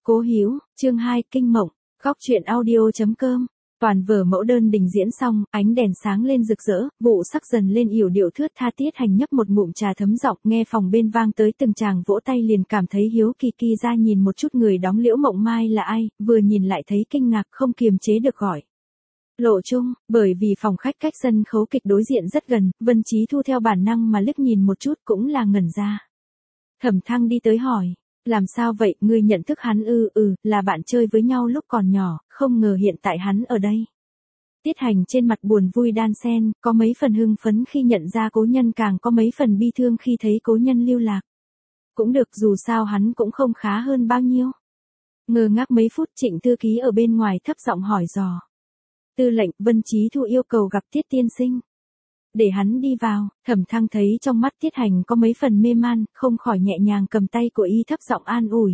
Cố Hữu, chương 2, Kinh Mộng, góc truyện audio.com. Toàn vở mẫu đơn đình diễn xong, ánh đèn sáng lên rực rỡ, vụ sắc dần lên yểu điệu thướt tha. Tiết Hành nhấp một ngụm trà thấm giọng, nghe phòng bên vang tới từng tràng vỗ tay liền cảm thấy hiếu kỳ kỳ ra nhìn một chút người đóng Liễu Mộng Mai là ai, vừa nhìn lại thấy kinh ngạc không kiềm chế được gọi. Lộ Trung, bởi vì phòng khách cách sân khấu kịch đối diện rất gần, Vân Chí Thu theo bản năng mà liếc nhìn một chút cũng là ngẩn ra. Thẩm Thăng đi tới hỏi. Làm sao vậy, ngươi nhận thức hắn là bạn chơi với nhau lúc còn nhỏ, không ngờ hiện tại hắn ở đây. Tiết Hành trên mặt buồn vui đan xen, có mấy phần hưng phấn khi nhận ra cố nhân, càng có mấy phần bi thương khi thấy cố nhân lưu lạc. Cũng được, dù sao hắn cũng không khá hơn bao nhiêu. Ngơ ngác mấy phút, Trịnh thư ký ở bên ngoài thấp giọng hỏi dò. Tư lệnh, Vân Chí Thu yêu cầu gặp Tiết tiên sinh. Để hắn đi vào. Thẩm Thăng thấy trong mắt Tiết Hành có mấy phần mê man, không khỏi nhẹ nhàng cầm tay của y thấp giọng an ủi.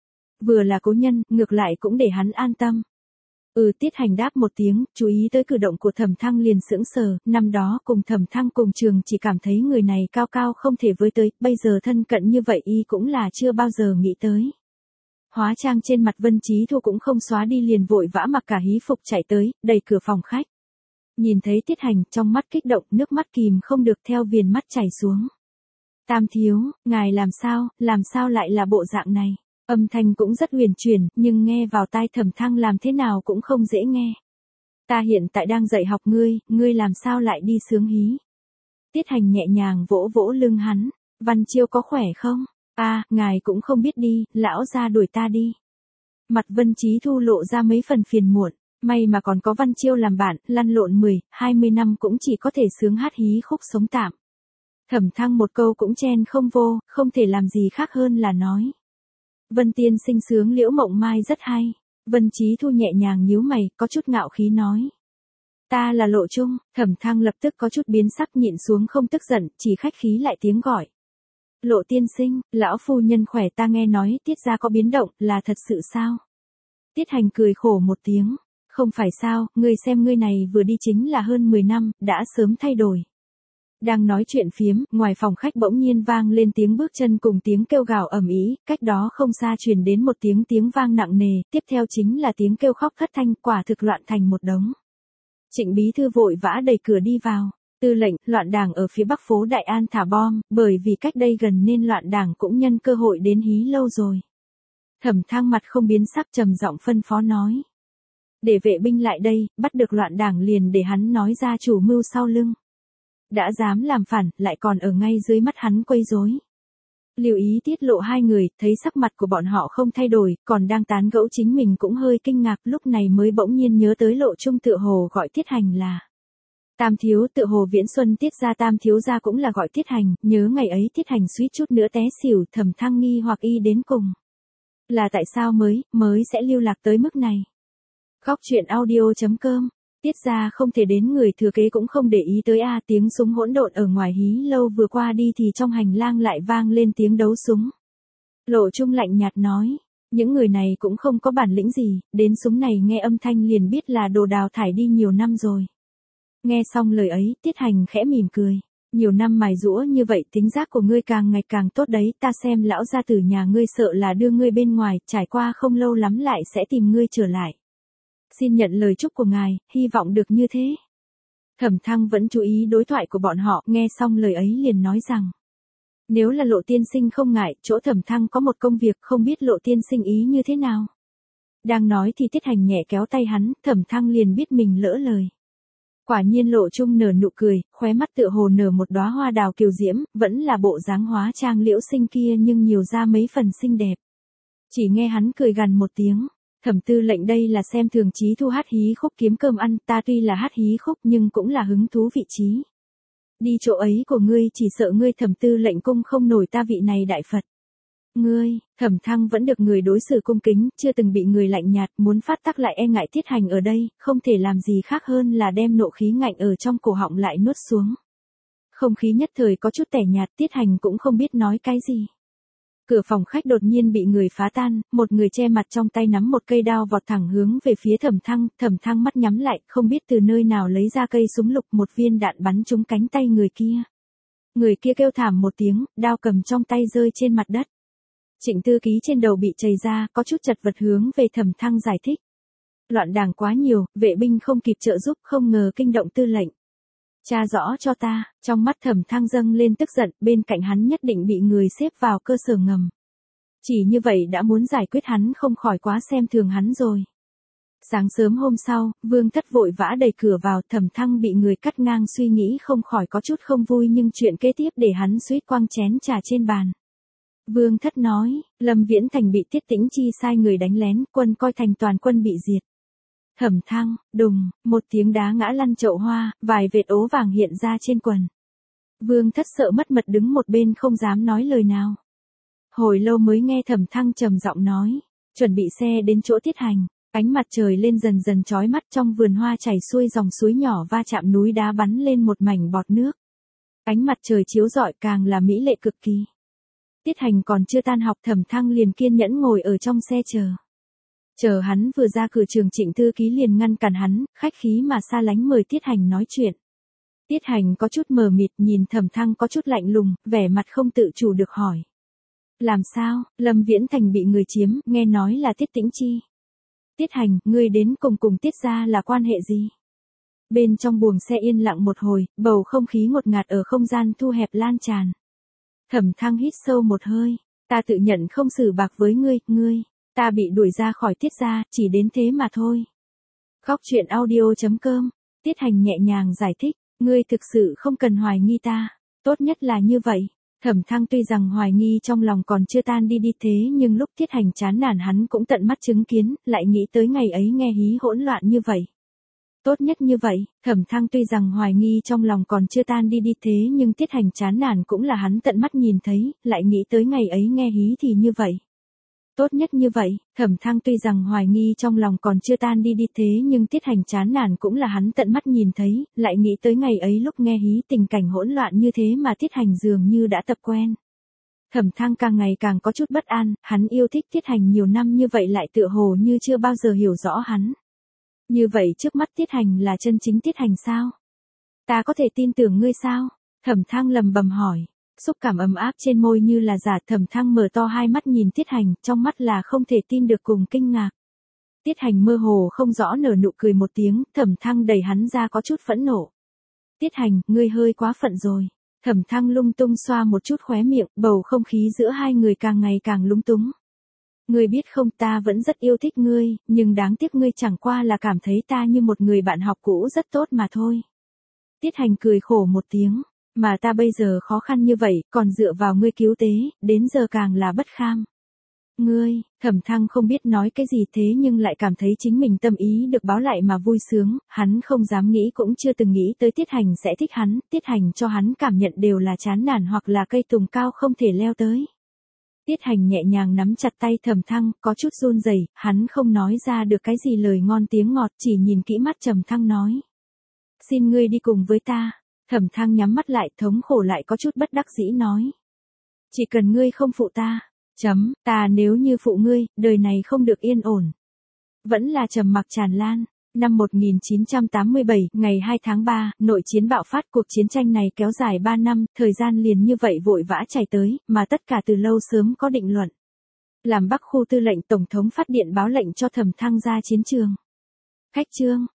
Vừa là cố nhân, ngược lại cũng để hắn an tâm. Tiết Hành đáp một tiếng, chú ý tới cử động của Thẩm Thăng liền sững sờ, năm đó cùng Thẩm Thăng cùng trường chỉ cảm thấy người này cao cao không thể với tới, bây giờ thân cận như vậy y cũng là chưa bao giờ nghĩ tới. Hóa trang trên mặt Vân Chí Thu cũng không xóa đi, liền vội vã mặc cả hí phục chạy tới, đẩy cửa phòng khách. Nhìn thấy Tiết Hành, trong mắt kích động, nước mắt kìm không được theo viền mắt chảy xuống. Tam thiếu, ngài làm sao lại là bộ dạng này? Âm thanh cũng rất huyền chuyển, nhưng nghe vào tai Thẩm Thăng làm thế nào cũng không dễ nghe. Ta hiện tại đang dạy học ngươi làm sao lại đi sướng hí? Tiết Hành nhẹ nhàng vỗ vỗ lưng hắn, Văn Chiêu có khỏe không? Ngài cũng không biết đi, lão gia đuổi ta đi. Mặt Vân Chí Thu lộ ra mấy phần phiền muộn. May mà còn có Văn Chiêu làm bạn, lăn lộn 10-20 năm cũng chỉ có thể sướng hát hí khúc sống tạm. Thẩm Thăng một câu cũng chen không vô, không thể làm gì khác hơn là nói. Vân tiên sinh sướng Liễu Mộng Mai rất hay. Vân Chí Thu nhẹ nhàng nhíu mày, có chút ngạo khí nói. Ta là Lộ Trung. Thẩm Thăng lập tức có chút biến sắc, nhịn xuống không tức giận, chỉ khách khí lại tiếng gọi. Lộ tiên sinh, lão phu nhân khỏe, ta nghe nói Tiết gia có biến động, là thật sự sao? Tiết Hành cười khổ một tiếng. Không phải sao, ngươi xem ngươi này vừa đi chính là hơn 10 năm, đã sớm thay đổi. Đang nói chuyện phiếm, ngoài phòng khách bỗng nhiên vang lên tiếng bước chân cùng tiếng kêu gào ầm ĩ, cách đó không xa truyền đến một tiếng vang nặng nề, tiếp theo chính là tiếng kêu khóc thất thanh, quả thực loạn thành một đống. Trịnh bí thư vội vã đẩy cửa đi vào. Tư lệnh, loạn đảng ở phía bắc phố Đại An thả bom, bởi vì cách đây gần nên loạn đảng cũng nhân cơ hội đến hí lâu rồi. Thẩm Thăng mặt không biến sắc trầm giọng phân phó nói. Để vệ binh lại đây, bắt được loạn đảng liền để hắn nói ra chủ mưu sau lưng. Đã dám làm phản, lại còn ở ngay dưới mắt hắn quấy rối. Lưu ý tiết lộ hai người, thấy sắc mặt của bọn họ không thay đổi, còn đang tán gẫu chính mình cũng hơi kinh ngạc, lúc này mới bỗng nhiên nhớ tới Lộ Trung tựa hồ gọi Tiết Hành là. Tam thiếu, tựa hồ Viễn Xuân Tiết gia tam thiếu gia cũng là gọi Tiết Hành, nhớ ngày ấy Tiết Hành suýt chút nữa té xỉu, Thẩm Thăng nghi hoặc y đến cùng. Là tại sao mới sẽ lưu lạc tới mức này? Góc truyện audio.com. Tiết gia không thể đến, người thừa kế cũng không để ý tới tiếng súng hỗn độn ở ngoài hí lâu vừa qua đi thì trong hành lang lại vang lên tiếng đấu súng. Lộ Trung lạnh nhạt nói, những người này cũng không có bản lĩnh gì, đến súng này nghe âm thanh liền biết là đồ đào thải đi nhiều năm rồi. Nghe xong lời ấy, Tiết Hành khẽ mỉm cười. Nhiều năm mài giũa như vậy, tính giác của ngươi càng ngày càng tốt đấy, ta xem lão gia tử nhà ngươi sợ là đưa ngươi bên ngoài, trải qua không lâu lắm lại sẽ tìm ngươi trở lại. Xin nhận lời chúc của ngài, hy vọng được như thế. Thẩm Thăng vẫn chú ý đối thoại của bọn họ, nghe xong lời ấy liền nói rằng. Nếu là Lộ tiên sinh không ngại, chỗ Thẩm Thăng có một công việc, không biết Lộ tiên sinh ý như thế nào. Đang nói thì Tiết Hành nhẹ kéo tay hắn, Thẩm Thăng liền biết mình lỡ lời. Quả nhiên Lộ Trung nở nụ cười, khóe mắt tựa hồ nở một đóa hoa đào kiều diễm, vẫn là bộ dáng hóa trang Liễu Sinh kia nhưng nhiều ra mấy phần xinh đẹp. Chỉ nghe hắn cười gằn một tiếng. Thẩm tư lệnh đây là xem thường Chí Thu hát hí khúc kiếm cơm ăn, ta tuy là hát hí khúc nhưng cũng là hứng thú vị trí. Đi chỗ ấy của ngươi, chỉ sợ ngươi Thẩm tư lệnh cung không nổi ta vị này đại Phật. Ngươi, Thẩm Thăng vẫn được người đối xử cung kính, chưa từng bị người lạnh nhạt, muốn phát tác lại e ngại Tiết Hành ở đây, không thể làm gì khác hơn là đem nộ khí ngạnh ở trong cổ họng lại nuốt xuống. Không khí nhất thời có chút tẻ nhạt, Tiết Hành cũng không biết nói cái gì. Cửa phòng khách đột nhiên bị người phá tan, một người che mặt trong tay nắm một cây đao vọt thẳng hướng về phía Thẩm Thăng mắt nhắm lại, không biết từ nơi nào lấy ra cây súng lục, một viên đạn bắn trúng cánh tay người kia. Người kia kêu thảm một tiếng, đao cầm trong tay rơi trên mặt đất. Trịnh Tư Ký trên đầu bị chày ra, có chút chật vật hướng về Thẩm Thăng giải thích. Loạn đảng quá nhiều, vệ binh không kịp trợ giúp, không ngờ kinh động tư lệnh. Tra rõ cho ta, trong mắt Thẩm Thăng dâng lên tức giận, bên cạnh hắn nhất định bị người xếp vào cơ sở ngầm. Chỉ như vậy đã muốn giải quyết hắn không khỏi quá xem thường hắn rồi. Sáng sớm hôm sau, Vương Thất vội vã đẩy cửa vào, Thẩm Thăng bị người cắt ngang suy nghĩ không khỏi có chút không vui nhưng chuyện kế tiếp để hắn suýt quăng chén trà trên bàn. Vương Thất nói, Lâm Viễn Thành bị Tiết Tĩnh Chi sai người đánh lén, quân coi thành toàn quân bị diệt. Thẩm Thăng, đùng, một tiếng đá ngã lăn chậu hoa, vài vệt ố vàng hiện ra trên quần. Vương Thất sợ mất mật đứng một bên không dám nói lời nào. Hồi lâu mới nghe Thẩm Thăng trầm giọng nói, chuẩn bị xe đến chỗ Tiết Hành. Ánh mặt trời lên dần dần chói mắt, trong vườn hoa chảy xuôi dòng suối nhỏ va chạm núi đá bắn lên một mảnh bọt nước. Ánh mặt trời chiếu rọi càng là mỹ lệ cực kỳ. Tiết Hành còn chưa tan học, Thẩm Thăng liền kiên nhẫn ngồi ở trong xe chờ. Chờ hắn vừa ra cửa trường, Trịnh Tư Ký liền ngăn cản hắn, khách khí mà xa lánh mời Tiết Hành nói chuyện. Tiết Hành có chút mờ mịt nhìn Thẩm Thăng có chút lạnh lùng, vẻ mặt không tự chủ được hỏi. Làm sao, Lâm Viễn Thành bị người chiếm, nghe nói là Tiết Tĩnh Chi. Tiết Hành, ngươi đến cùng Tiết gia là quan hệ gì? Bên trong buồng xe yên lặng một hồi, bầu không khí ngột ngạt ở không gian thu hẹp lan tràn. Thẩm Thăng hít sâu một hơi, ta tự nhận không xử bạc với ngươi, ta bị đuổi ra khỏi Tiết gia, chỉ đến thế mà thôi. Khóc chuyện audio.com, Tiết Hành nhẹ nhàng giải thích, ngươi thực sự không cần hoài nghi ta, tốt nhất là như vậy. Thẩm Thăng tuy rằng hoài nghi trong lòng còn chưa tan đi thế nhưng lúc Tiết Hành chán nản hắn cũng tận mắt chứng kiến, lại nghĩ tới ngày ấy nghe hí hỗn loạn như vậy. Tốt nhất như vậy, Thẩm Thăng tuy rằng hoài nghi trong lòng còn chưa tan đi thế nhưng Tiết Hành chán nản cũng là hắn tận mắt nhìn thấy, lại nghĩ tới ngày ấy nghe hí thì như vậy. Tốt nhất như vậy, Thẩm Thăng tuy rằng hoài nghi trong lòng còn chưa tan đi thế nhưng Tiết Hành chán nản cũng là hắn tận mắt nhìn thấy, lại nghĩ tới ngày ấy lúc nghe hí tình cảnh hỗn loạn như thế mà Tiết Hành dường như đã tập quen. Thẩm Thăng càng ngày càng có chút bất an, hắn yêu thích Tiết Hành nhiều năm như vậy lại tựa hồ như chưa bao giờ hiểu rõ hắn. Như vậy trước mắt Tiết Hành là chân chính Tiết Hành sao? Ta có thể tin tưởng ngươi sao? Thẩm Thăng lầm bầm hỏi. Xúc cảm ấm áp trên môi như là giả. Thẩm Thăng mở to hai mắt nhìn Tiết Hành, trong mắt là không thể tin được cùng kinh ngạc. Tiết Hành mơ hồ không rõ nở nụ cười một tiếng, Thẩm Thăng đẩy hắn ra có chút phẫn nộ. Tiết Hành, ngươi hơi quá phận rồi. Thẩm Thăng lung tung xoa một chút khóe miệng, bầu không khí giữa hai người càng ngày càng lúng túng. Ngươi biết không, ta vẫn rất yêu thích ngươi, nhưng đáng tiếc ngươi chẳng qua là cảm thấy ta như một người bạn học cũ rất tốt mà thôi. Tiết Hành cười khổ một tiếng. Mà ta bây giờ khó khăn như vậy, còn dựa vào ngươi cứu tế, đến giờ càng là bất kham. Ngươi, Thẩm Thăng không biết nói cái gì thế nhưng lại cảm thấy chính mình tâm ý được báo lại mà vui sướng, hắn không dám nghĩ cũng chưa từng nghĩ tới Tiết Hành sẽ thích hắn, Tiết Hành cho hắn cảm nhận đều là chán nản hoặc là cây tùng cao không thể leo tới. Tiết Hành nhẹ nhàng nắm chặt tay Thẩm Thăng, có chút run rẩy, hắn không nói ra được cái gì lời ngon tiếng ngọt, chỉ nhìn kỹ mắt Thẩm Thăng nói. Xin ngươi đi cùng với ta. Thẩm Thăng nhắm mắt lại, thống khổ lại có chút bất đắc dĩ nói. Chỉ cần ngươi không phụ ta. Ta nếu như phụ ngươi, đời này không được yên ổn. Vẫn là trầm mặc tràn lan. Năm 1987, ngày 2 tháng 3, nội chiến bạo phát, cuộc chiến tranh này kéo dài 3 năm, thời gian liền như vậy vội vã chảy tới, mà tất cả từ lâu sớm có định luận. Làm Bắc khu tư lệnh Tổng thống phát điện báo lệnh cho Thẩm Thăng ra chiến trường. Khách trương,